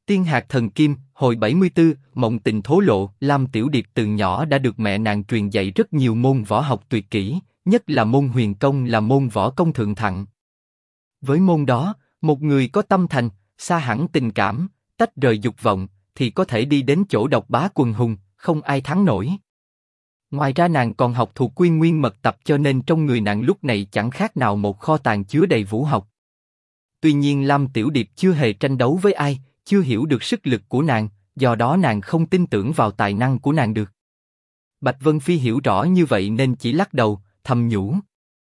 Tiên hạt thần kim, hồi 74, mộng tình thố lộ. Lam Tiểu Điệp từ nhỏ đã được mẹ nàng truyền dạy rất nhiều môn võ học tuyệt kỹ, nhất là môn huyền công là môn võ công thượng thặng. Với môn đó, một người có tâm thành, xa hẳn tình cảm, tách rời dục vọng, thì có thể đi đến chỗ độc bá quần hùng, không ai thắng nổi. Ngoài ra nàng còn học thuộc Quy Nguyên mật tập, cho nên trong người nàng lúc này chẳng khác nào một kho tàng chứa đầy vũ học. Tuy nhiên Lam Tiểu Điệp chưa hề tranh đấu với ai, chưa hiểu được sức lực của nàng, do đó nàng không tin tưởng vào tài năng của nàng được. Bạch Vân Phi hiểu rõ như vậy nên chỉ lắc đầu, thầm nhủ.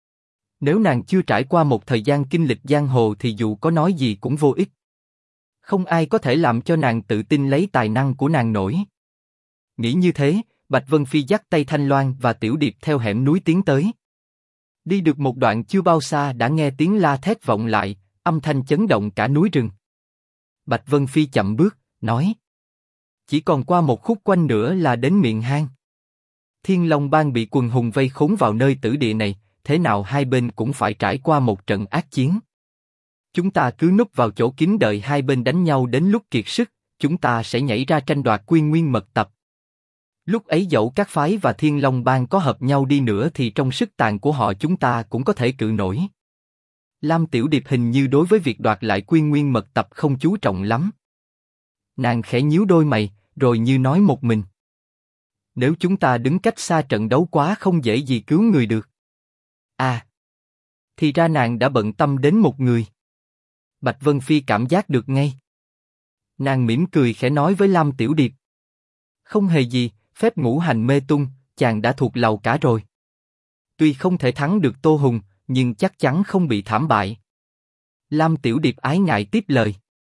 Nếu nàng chưa trải qua một thời gian kinh lịch giang hồ thì dù có nói gì cũng vô ích. Không ai có thể làm cho nàng tự tin lấy tài năng của nàng nổi. Nghĩ như thế, Bạch Vân Phi dắt tay Thanh Loan và Tiểu Điệp theo hẻm núi tiến tới. Đi được một đoạn chưa bao xa đã nghe tiếng la thét vọng lại, âm thanh chấn động cả núi rừng. Bạch Vân Phi chậm bước, nói: chỉ còn qua một khúc quanh nữa là đến miệng hang. Thiên Long Bang bị quần hùng vây khốn vào nơi tử địa này, thế nào hai bên cũng phải trải qua một trận ác chiến. Chúng ta cứ núp vào chỗ kín đợi hai bên đánh nhau đến lúc kiệt sức, chúng ta sẽ nhảy ra tranh đoạt Quy Nguyên mật tập. Lúc ấy dẫu các phái và Thiên Long Bang có hợp nhau đi nữa thì trong sức tàn của họ chúng ta cũng có thể cự nổi. Lam Tiểu Điệp hình như đối với việc đoạt lại Quy Nguyên mật tập không chú trọng lắm. Nàng khẽ nhíu đôi mày, rồi như nói một mình: nếu chúng ta đứng cách xa trận đấu quá không dễ gì cứu người được. À, thì ra nàng đã bận tâm đến một người. Bạch Vân Phi cảm giác được ngay. Nàng mỉm cười khẽ nói với Lam Tiểu Điệp: không hề gì, phép ngũ hành mê tung, chàng đã thuộc lầu cả rồi. Tuy không thể thắng được Tô Hùng, nhưng chắc chắn không bị thảm bại. Lam Tiểu Điệp ái ngại tiếp lời: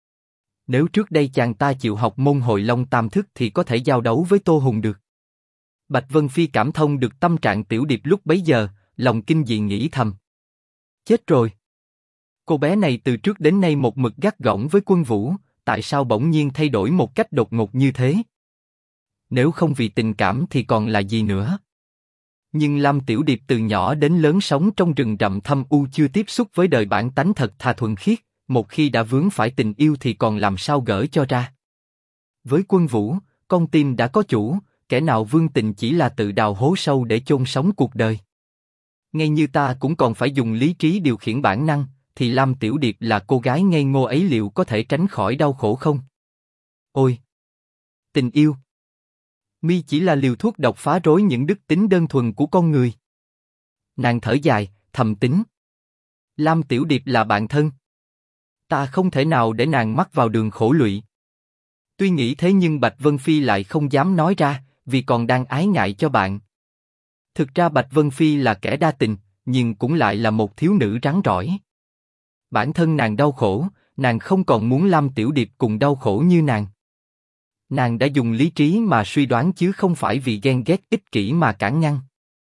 nếu trước đây chàng ta chịu học môn Hồi Long Tam Thức thì có thể giao đấu với Tô Hùng được. Bạch Vân Phi cảm thông được tâm trạng Tiểu Điệp lúc bấy giờ, lòng kinh dị nghĩ thầm: chết rồi. Cô bé này từ trước đến nay một mực gắt gỏng với Quân Vũ, tại sao bỗng nhiên thay đổi một cách đột ngột như thế? Nếu không vì tình cảm thì còn là gì nữa? Nhưng Lam Tiểu Điệp từ nhỏ đến lớn sống trong rừng rậm thâm u, chưa tiếp xúc với đời bản tánh thật thà thuần khiết, một khi đã vướng phải tình yêu thì còn làm sao gỡ cho ra? Với Quân Vũ, con tim đã có chủ, kẻ nào vương tình chỉ là tự đào hố sâu để chôn sống cuộc đời. Ngay như ta cũng còn phải dùng lý trí điều khiển bản năng, thì Lam Tiểu Điệp là cô gái ngây ngô ấy liệu có thể tránh khỏi đau khổ không? Ôi! Tình yêu! Mi chỉ là liều thuốc độc phá rối những đức tính đơn thuần của con người. Nàng thở dài, thầm tính: Lam Tiểu Điệp là bạn thân. Ta không thể nào để nàng mắc vào đường khổ lụy. Tuy nghĩ thế nhưng Bạch Vân Phi lại không dám nói ra, vì còn đang ái ngại cho bạn. Thực ra Bạch Vân Phi là kẻ đa tình, nhưng cũng lại là một thiếu nữ rắn rỏi. Bản thân nàng đau khổ, nàng không còn muốn Lam Tiểu Điệp cùng đau khổ như nàng. Nàng đã dùng lý trí mà suy đoán chứ không phải vì ghen ghét ích kỷ mà cản ngăn.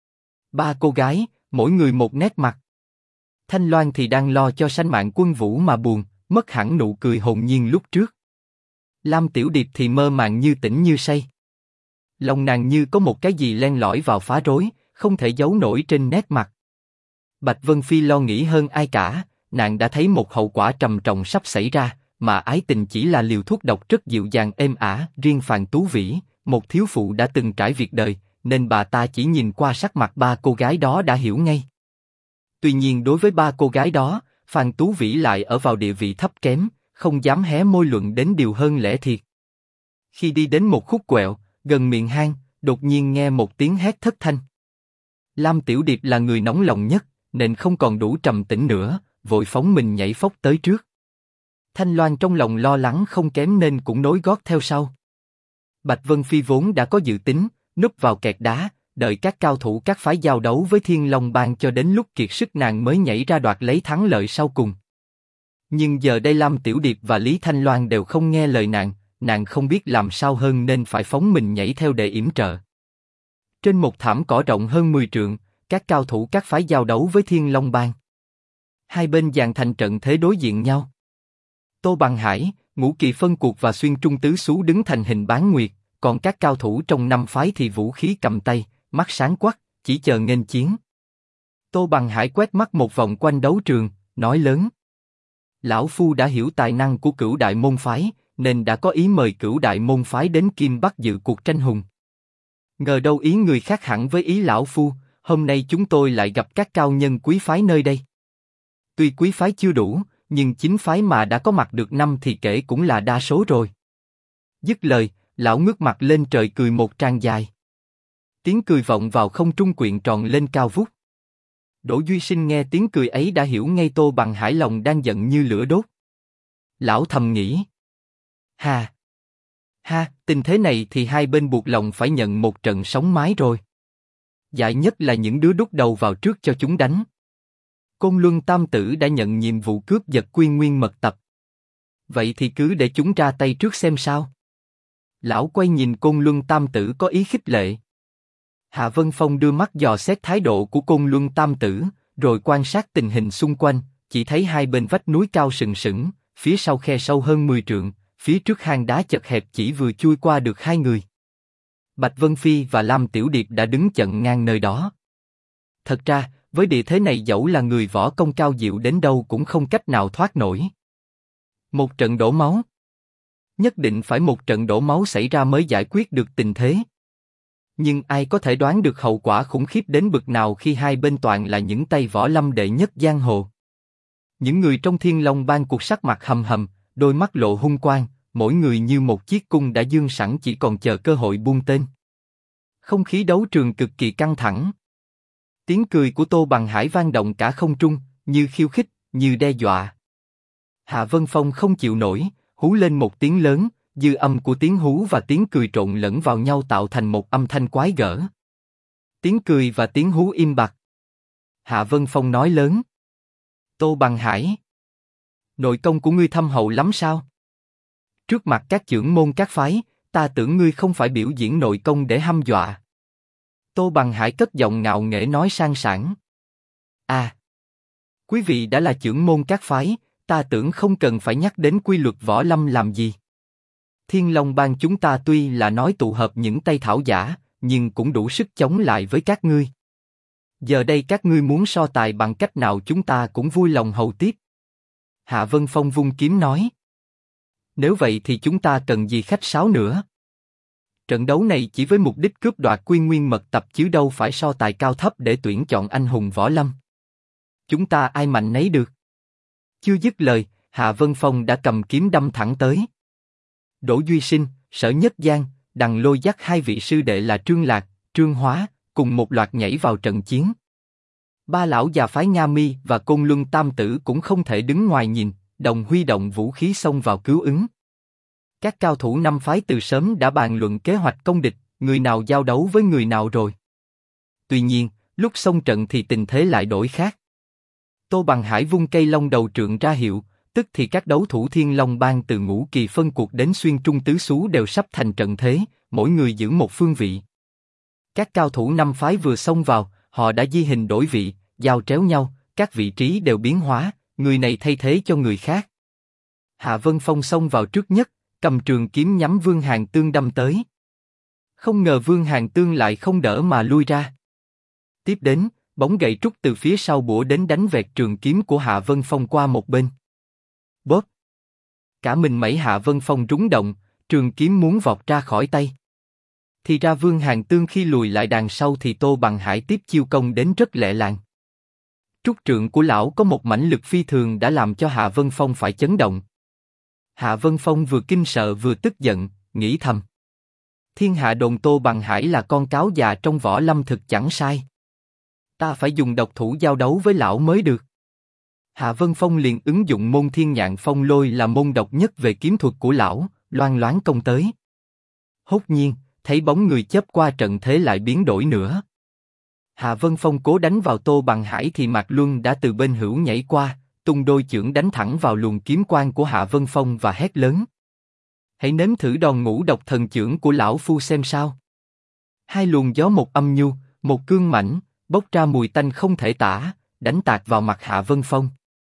Ba cô gái, mỗi người một nét mặt. Thanh Loan thì đang lo cho sanh mạng Quân Vũ mà buồn, mất hẳn nụ cười hồn nhiên lúc trước. Lam Tiểu Điệp thì mơ màng như tỉnh như say. Lòng nàng như có một cái gì len lỏi vào phá rối, không thể giấu nổi trên nét mặt. Bạch Vân Phi lo nghĩ hơn ai cả, nàng đã thấy một hậu quả trầm trọng sắp xảy ra, mà ái tình chỉ là liều thuốc độc rất dịu dàng êm ả. Riêng Phàn Tú Vĩ, một thiếu phụ đã từng trải việc đời, nên bà ta chỉ nhìn qua sắc mặt ba cô gái đó đã hiểu ngay. Tuy nhiên đối với ba cô gái đó, Phàn Tú Vĩ lại ở vào địa vị thấp kém, không dám hé môi luận đến điều hơn lẽ thiệt. Khi đi đến một khúc quẹo, gần miệng hang, đột nhiên nghe một tiếng hét thất thanh. Lam Tiểu Điệp là người nóng lòng nhất, nên không còn đủ trầm tĩnh nữa, vội phóng mình nhảy phóc tới trước. Thanh Loan trong lòng lo lắng không kém nên cũng nối gót theo sau. Bạch Vân Phi vốn đã có dự tính, núp vào kẹt đá, đợi các cao thủ các phái giao đấu với Thiên Long Bang cho đến lúc kiệt sức nàng mới nhảy ra đoạt lấy thắng lợi sau cùng. Nhưng giờ đây Lam Tiểu Điệp và Lý Thanh Loan đều không nghe lời nàng không biết làm sao hơn nên phải phóng mình nhảy theo để yểm trợ. Trên một thảm cỏ rộng hơn 10 trượng, các cao thủ các phái giao đấu với Thiên Long Bang. Hai bên dàn thành trận thế đối diện nhau. Tô Bằng Hải, Ngũ Kỳ Phân Cuộc và Xuyên Trung Tứ Xú đứng thành hình bán nguyệt, còn các cao thủ trong năm phái thì vũ khí cầm tay, mắt sáng quắc, chỉ chờ nghênh chiến. Tô Bằng Hải quét mắt một vòng quanh đấu trường, nói lớn: Lão Phu đã hiểu tài năng của Cửu đại môn phái, nên đã có ý mời cửu đại môn phái đến Kim Bắc dự cuộc tranh hùng. Ngờ đâu ý người khác hẳn với ý lão phu, hôm nay chúng tôi lại gặp các cao nhân quý phái nơi đây. Tuy quý phái chưa đủ, nhưng chính phái mà đã có mặt được năm thì kể cũng là đa số rồi. Dứt lời, lão ngước mặt lên trời cười một tràng dài. Tiếng cười vọng vào không trung quyện tròn lên cao vút. Đỗ Duy Sinh nghe tiếng cười ấy đã hiểu ngay Tô Bằng Hải lòng đang giận như lửa đốt. Lão thầm nghĩ. Ha! Ha, tình thế này thì hai bên buộc lòng phải nhận một trận sóng mái rồi. Dại nhất là những đứa đút đầu vào trước cho chúng đánh. Côn Luân Tam Tử đã nhận nhiệm vụ cướp giật Quy Nguyên mật tập. Vậy thì cứ để chúng ra tay trước xem sao. Lão quay nhìn Côn Luân Tam Tử có ý khích lệ. Hạ Vân Phong đưa mắt dò xét thái độ của Côn Luân Tam Tử, rồi quan sát tình hình xung quanh, chỉ thấy hai bên vách núi cao sừng sững, phía sau khe sâu hơn 10 trượng, phía trước hang đá chật hẹp chỉ vừa chui qua được hai người. Bạch Vân Phi và Lam Tiểu Điệp đã đứng chặn ngang nơi đó. Thật ra, với địa thế này dẫu là người võ công cao diệu đến đâu cũng không cách nào thoát nổi. Một trận đổ máu. Nhất định phải một trận đổ máu xảy ra mới giải quyết được tình thế. Nhưng ai có thể đoán được hậu quả khủng khiếp đến bực nào khi hai bên toàn là những tay võ lâm đệ nhất giang hồ. Những người trong Thiên Long Bang cuộc sắc mặt hầm hầm, đôi mắt lộ hung quang, mỗi người như một chiếc cung đã dương sẵn chỉ còn chờ cơ hội buông tên. Không khí đấu trường cực kỳ căng thẳng. Tiếng cười của Tô Bằng Hải vang động cả không trung, như khiêu khích, như đe dọa. Hạ Vân Phong không chịu nổi, hú lên một tiếng lớn, dư âm của tiếng hú và tiếng cười trộn lẫn vào nhau tạo thành một âm thanh quái gở. Tiếng cười và tiếng hú im bặt. Hạ Vân Phong nói lớn. Tô Bằng Hải, nội công của ngươi thâm hậu lắm sao? Trước mặt các chưởng môn các phái, ta tưởng ngươi không phải biểu diễn nội công để hăm dọa. Tô Bằng Hải cất giọng ngạo nghễ nói sang sảng. À, quý vị đã là chưởng môn các phái, ta tưởng không cần phải nhắc đến quy luật võ lâm làm gì. Thiên Long Bang chúng ta tuy là nói tụ hợp những tay thảo giả, nhưng cũng đủ sức chống lại với các ngươi. Giờ đây các ngươi muốn so tài bằng cách nào chúng ta cũng vui lòng hầu tiếp. Hạ Vân Phong vung kiếm nói. Nếu vậy thì chúng ta cần gì khách sáo nữa. Trận đấu này chỉ với mục đích cướp đoạt Quy Nguyên mật tập chứ đâu phải so tài cao thấp để tuyển chọn anh hùng võ lâm. Chúng ta ai mạnh nấy được. Chưa dứt lời, Hạ Vân Phong đã cầm kiếm đâm thẳng tới. Đỗ Duy Sinh, Sở Nhất Giang, Đằng Lôi dắt hai vị sư đệ là Trương Lạc, Trương Hóa, cùng một loạt nhảy vào trận chiến. Ba lão già phái Nga Mi và Côn Luân Tam Tử cũng không thể đứng ngoài nhìn, đồng huy động vũ khí xông vào cứu ứng. Các cao thủ năm phái từ sớm đã bàn luận kế hoạch công địch, người nào giao đấu với người nào rồi. Tuy nhiên, lúc xông trận thì tình thế lại đổi khác. Tô Bằng Hải vung cây long đầu trượng ra hiệu, tức thì các đấu thủ Thiên Long Bang từ ngũ kỳ phân cuộc đến xuyên trung tứ xú đều sắp thành trận thế, mỗi người giữ một phương vị. Các cao thủ năm phái vừa xông vào, họ đã di hình đổi vị, giao tréo nhau, các vị trí đều biến hóa, người này thay thế cho người khác. Hạ Vân Phong xông vào trước nhất, cầm trường kiếm nhắm Vương Hàn Tương đâm tới. Không ngờ Vương Hàn Tương lại không đỡ mà lui ra. Tiếp đến, bóng gậy trúc từ phía sau bủa đến đánh vẹt trường kiếm của Hạ Vân Phong qua một bên. Bóp! Cả mình mẩy Hạ Vân Phong rúng động, trường kiếm muốn vọt ra khỏi tay. Thì ra Vương Hàn Tương khi lùi lại đằng sau thì Tô Bằng Hải tiếp chiêu công đến rất lẹ làng. Trúc trượng của lão có một mãnh lực phi thường đã làm cho Hạ Vân Phong phải chấn động. Hạ Vân Phong vừa kinh sợ vừa tức giận, nghĩ thầm. Thiên hạ đồn Tô Bằng Hải là con cáo già trong võ lâm thực chẳng sai. Ta phải dùng độc thủ giao đấu với lão mới được. Hạ Vân Phong liền ứng dụng môn Thiên Nhạn Phong Lôi là môn độc nhất về kiếm thuật của lão, loan loáng công tới. Hốt nhiên, thấy bóng người chớp qua trận thế lại biến đổi nữa. Hạ Vân Phong cố đánh vào Tô Bằng Hải thì Mạc Luân đã từ bên hữu nhảy qua, tung đôi chưởng đánh thẳng vào luồng kiếm quang của Hạ Vân Phong và hét lớn. Hãy nếm thử đòn ngũ độc thần chưởng của lão phu xem sao. Hai luồng gió một âm nhu, một cương mãnh, bốc ra mùi tanh không thể tả, đánh tạt vào mặt Hạ Vân Phong.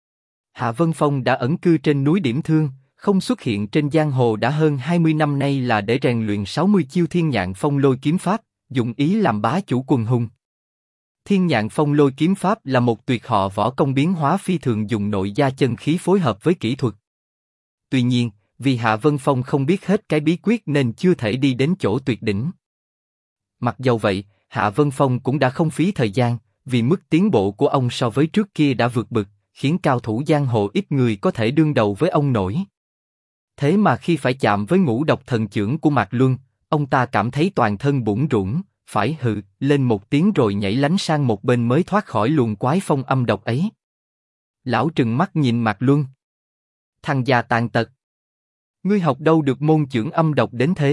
Hạ Vân Phong đã ẩn cư trên núi Điểm Thương, không xuất hiện trên giang hồ đã hơn 20 năm nay là để rèn luyện 60 chiêu Thiên Nhạn Phong Lôi kiếm pháp, dụng ý làm bá chủ quần hùng. Thiên Nhạn Phong Lôi kiếm pháp là một tuyệt họ võ công biến hóa phi thường dùng nội gia chân khí phối hợp với kỹ thuật. Tuy nhiên, vì Hạ Vân Phong không biết hết cái bí quyết nên chưa thể đi đến chỗ tuyệt đỉnh. Mặc dầu vậy, Hạ Vân Phong cũng đã không phí thời gian, vì mức tiến bộ của ông so với trước kia đã vượt bậc, khiến cao thủ giang hồ ít người có thể đương đầu với ông nổi. Thế mà khi phải chạm với ngũ độc thần chưởng của Mạc Luân, ông ta cảm thấy toàn thân bủn rủn, phải hừ lên một tiếng rồi nhảy lánh sang một bên mới thoát khỏi luồng quái phong âm độc ấy. Lão trừng mắt nhìn Mạc Luân. Thằng già tàn tật, ngươi học đâu được môn chưởng âm độc đến thế?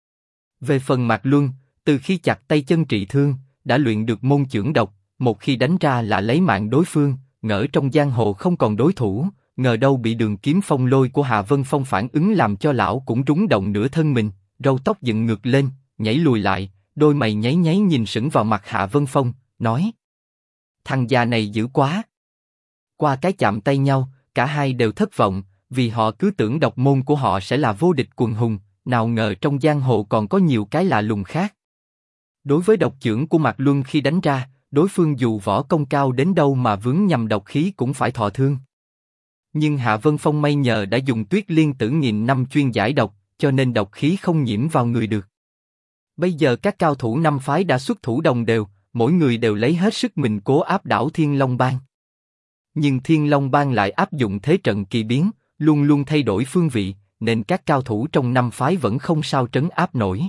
Về phần Mạc Luân, từ khi chặt tay chân trị thương, đã luyện được môn chưởng độc, một khi đánh ra là lấy mạng đối phương, ngỡ trong giang hồ không còn đối thủ, ngờ đâu bị đường kiếm phong lôi của Hạ Vân Phong phản ứng làm cho lão cũng rúng động nửa thân mình, râu tóc dựng ngược lên, nhảy lùi lại, đôi mày nháy nháy nhìn sững vào mặt Hạ Vân Phong, nói: thằng già này dữ quá. Qua cái chạm tay nhau, cả hai đều thất vọng, vì họ cứ tưởng độc môn của họ sẽ là vô địch quần hùng, nào ngờ trong giang hồ còn có nhiều cái lạ lùng khác. Đối với độc chưởng của Mạc Luân khi đánh ra, đối phương dù võ công cao đến đâu mà vướng nhầm độc khí cũng phải thọ thương. Nhưng Hạ Vân Phong may nhờ đã dùng Tuyết Liên Tử nghìn năm chuyên giải độc, cho nên độc khí không nhiễm vào người được. Bây giờ các cao thủ năm phái đã xuất thủ đồng đều, mỗi người đều lấy hết sức mình cố áp đảo Thiên Long Bang. Nhưng Thiên Long Bang lại áp dụng thế trận kỳ biến, luôn luôn thay đổi phương vị, nên các cao thủ trong năm phái vẫn không sao trấn áp nổi.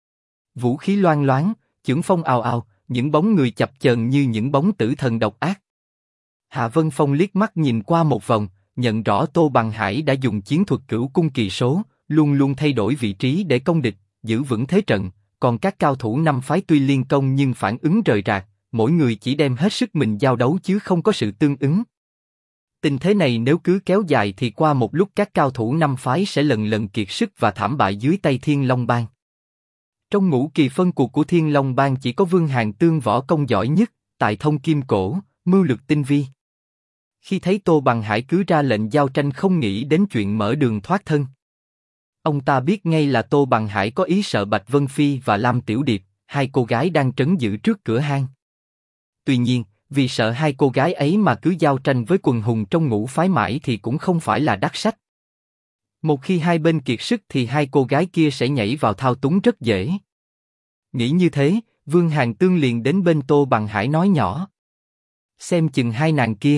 Vũ khí loang loáng, chưởng phong ào ào, những bóng người chập chờn như những bóng tử thần độc ác. Hạ Vân Phong liếc mắt nhìn qua một vòng, nhận rõ Tô Bằng Hải đã dùng chiến thuật cửu cung kỳ số, luôn luôn thay đổi vị trí để công địch, giữ vững thế trận. Còn các cao thủ năm phái tuy liên công nhưng phản ứng rời rạc, mỗi người chỉ đem hết sức mình giao đấu chứ không có sự tương ứng. Tình thế này nếu cứ kéo dài thì qua một lúc các cao thủ năm phái sẽ lần lần kiệt sức và thảm bại dưới tay Thiên Long Bang. Trong ngũ kỳ phân cuộc của Thiên Long Bang chỉ có Vương Hàn Tương võ công giỏi nhất, tài thông kim cổ, mưu lược tinh vi. Khi thấy Tô Bằng Hải cứ ra lệnh giao tranh không nghĩ đến chuyện mở đường thoát thân. Ông ta biết ngay là Tô Bằng Hải có ý sợ Bạch Vân Phi và Lam Tiểu Điệp, hai cô gái đang trấn giữ trước cửa hang. Tuy nhiên, vì sợ hai cô gái ấy mà cứ giao tranh với quần hùng trong ngũ phái mãi thì cũng không phải là đắc sách. Một khi hai bên kiệt sức thì hai cô gái kia sẽ nhảy vào thao túng rất dễ. Nghĩ như thế, Vương Hàn Tương liền đến bên Tô Bằng Hải nói nhỏ: xem chừng hai nàng kia.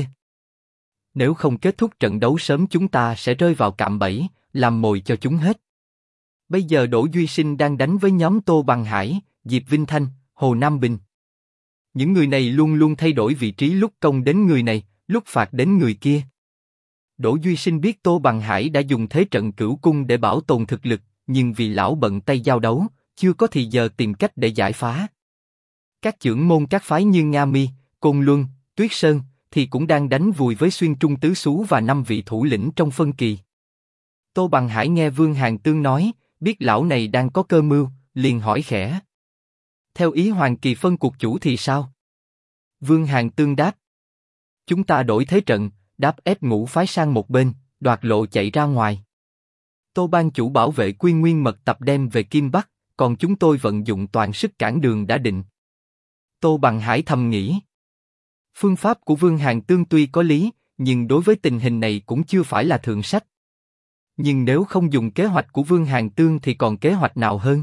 Nếu không kết thúc trận đấu sớm chúng ta sẽ rơi vào cạm bẫy, làm mồi cho chúng hết. Bây giờ Đỗ Duy Sinh đang đánh với nhóm Tô Bằng Hải, Diệp Vinh Thanh, Hồ Nam Bình. Những người này luôn luôn thay đổi vị trí, lúc công đến người này, lúc phạt đến người kia. Đỗ Duy Sinh biết Tô Bằng Hải đã dùng thế trận cửu cung để bảo tồn thực lực, nhưng vì lão bận tay giao đấu, chưa có thì giờ tìm cách để giải phá. Các chưởng môn các phái như Nga Mi, Côn Luân, Tuyết Sơn thì cũng đang đánh vùi với Xuyên Trung Tứ Xú và 5 vị thủ lĩnh trong phân kỳ. Tô Bằng Hải nghe Vương Hàn Tương nói, biết lão này đang có cơ mưu, liền hỏi khẽ: theo ý Hoàng Kỳ phân cuộc chủ thì sao? Vương Hàn Tương đáp: chúng ta đổi thế trận, đáp ép ngũ phái sang một bên, đoạt lộ chạy ra ngoài. Tô ban chủ bảo vệ Quy Nguyên mật tập đem về Kim Bắc, còn chúng tôi vận dụng toàn sức cản đường đã định. Tô Bằng Hải thầm nghĩ, phương pháp của Vương Hàn Tương tuy có lý, nhưng đối với tình hình này cũng chưa phải là thượng sách. Nhưng nếu không dùng kế hoạch của Vương Hàn Tương thì còn kế hoạch nào hơn?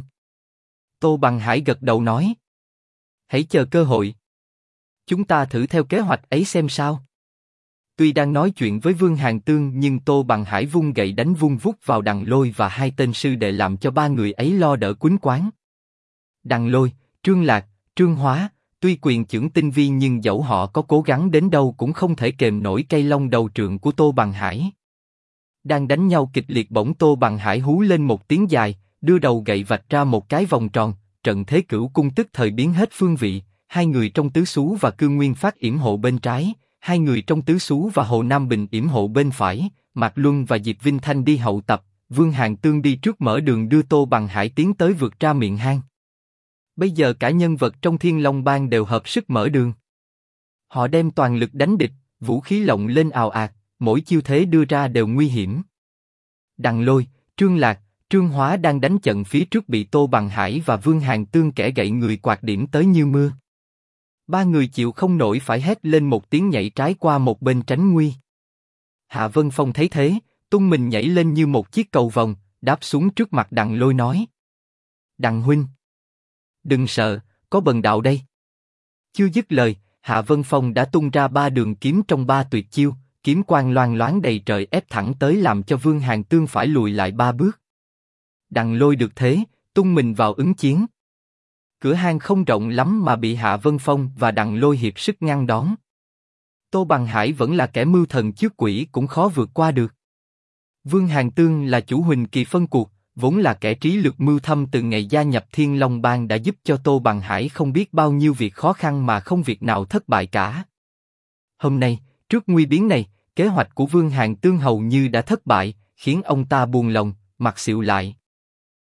Tô Bằng Hải gật đầu nói, hãy chờ cơ hội. Chúng ta thử theo kế hoạch ấy xem sao. Tuy đang nói chuyện với Vương Hàn Tương nhưng Tô Bằng Hải vung gậy đánh vung vút vào Đằng Lôi và hai tên sư đệ làm cho ba người ấy lo đỡ quýnh quáng. Đằng Lôi, Trương Lạc, Trương Hóa, tuy quyền chưởng tinh vi nhưng dẫu họ có cố gắng đến đâu cũng không thể kềm nổi cây long đầu trượng của Tô Bằng Hải. Đang đánh nhau kịch liệt bỗng Tô Bằng Hải hú lên một tiếng dài, đưa đầu gậy vạch ra một cái vòng tròn, trận thế cửu cung tức thời biến hết phương vị, hai người trong tứ xú và Cương Nguyên Phát yểm hộ bên trái, hai người trong tứ xú và Hồ Nam Bình yểm hộ bên phải, Mạc Luân và Diệp Vinh Thanh đi hậu tập, Vương Hàn Tương đi trước mở đường đưa Tô Bằng Hải tiến tới vượt ra miệng hang. Bây giờ cả nhân vật trong Thiên Long Bang đều hợp sức mở đường. Họ đem toàn lực đánh địch, vũ khí lộng lên ào ạt, mỗi chiêu thế đưa ra đều nguy hiểm. Đằng Lôi, Trương Lạc, Trương Hóa đang đánh trận phía trước bị Tô Bằng Hải và Vương Hàn Tương kẻ gậy người quạt điểm tới như mưa. Ba người chịu không nổi phải hét lên một tiếng nhảy trái qua một bên tránh nguy. Hạ Vân Phong thấy thế, tung mình nhảy lên như một chiếc cầu vồng, đáp xuống trước mặt Đặng Lôi nói: Đặng huynh, đừng sợ, có bần đạo đây. Chưa dứt lời, Hạ Vân Phong đã tung ra 3 đường kiếm trong 3 tuyệt chiêu, kiếm quang loang loáng đầy trời ép thẳng tới làm cho Vương Hàn Tương phải lùi lại 3 bước. Đặng Lôi được thế, tung mình vào ứng chiến. Cửa hang không rộng lắm mà bị Hạ Vân Phong và Đặng Lôi hiệp sức ngăn đón. Tô Bằng Hải vẫn là kẻ mưu thần trước quỷ cũng khó vượt qua được. Vương Hàn Tương là chủ Huỳnh Kỳ phân cuộc, vốn là kẻ trí lược mưu thâm từ ngày gia nhập Thiên Long Bang đã giúp cho Tô Bằng Hải không biết bao nhiêu việc khó khăn mà không việc nào thất bại cả. Hôm nay, trước nguy biến này, kế hoạch của Vương Hàn Tương hầu như đã thất bại, khiến ông ta buồn lòng, mặt xịu lại.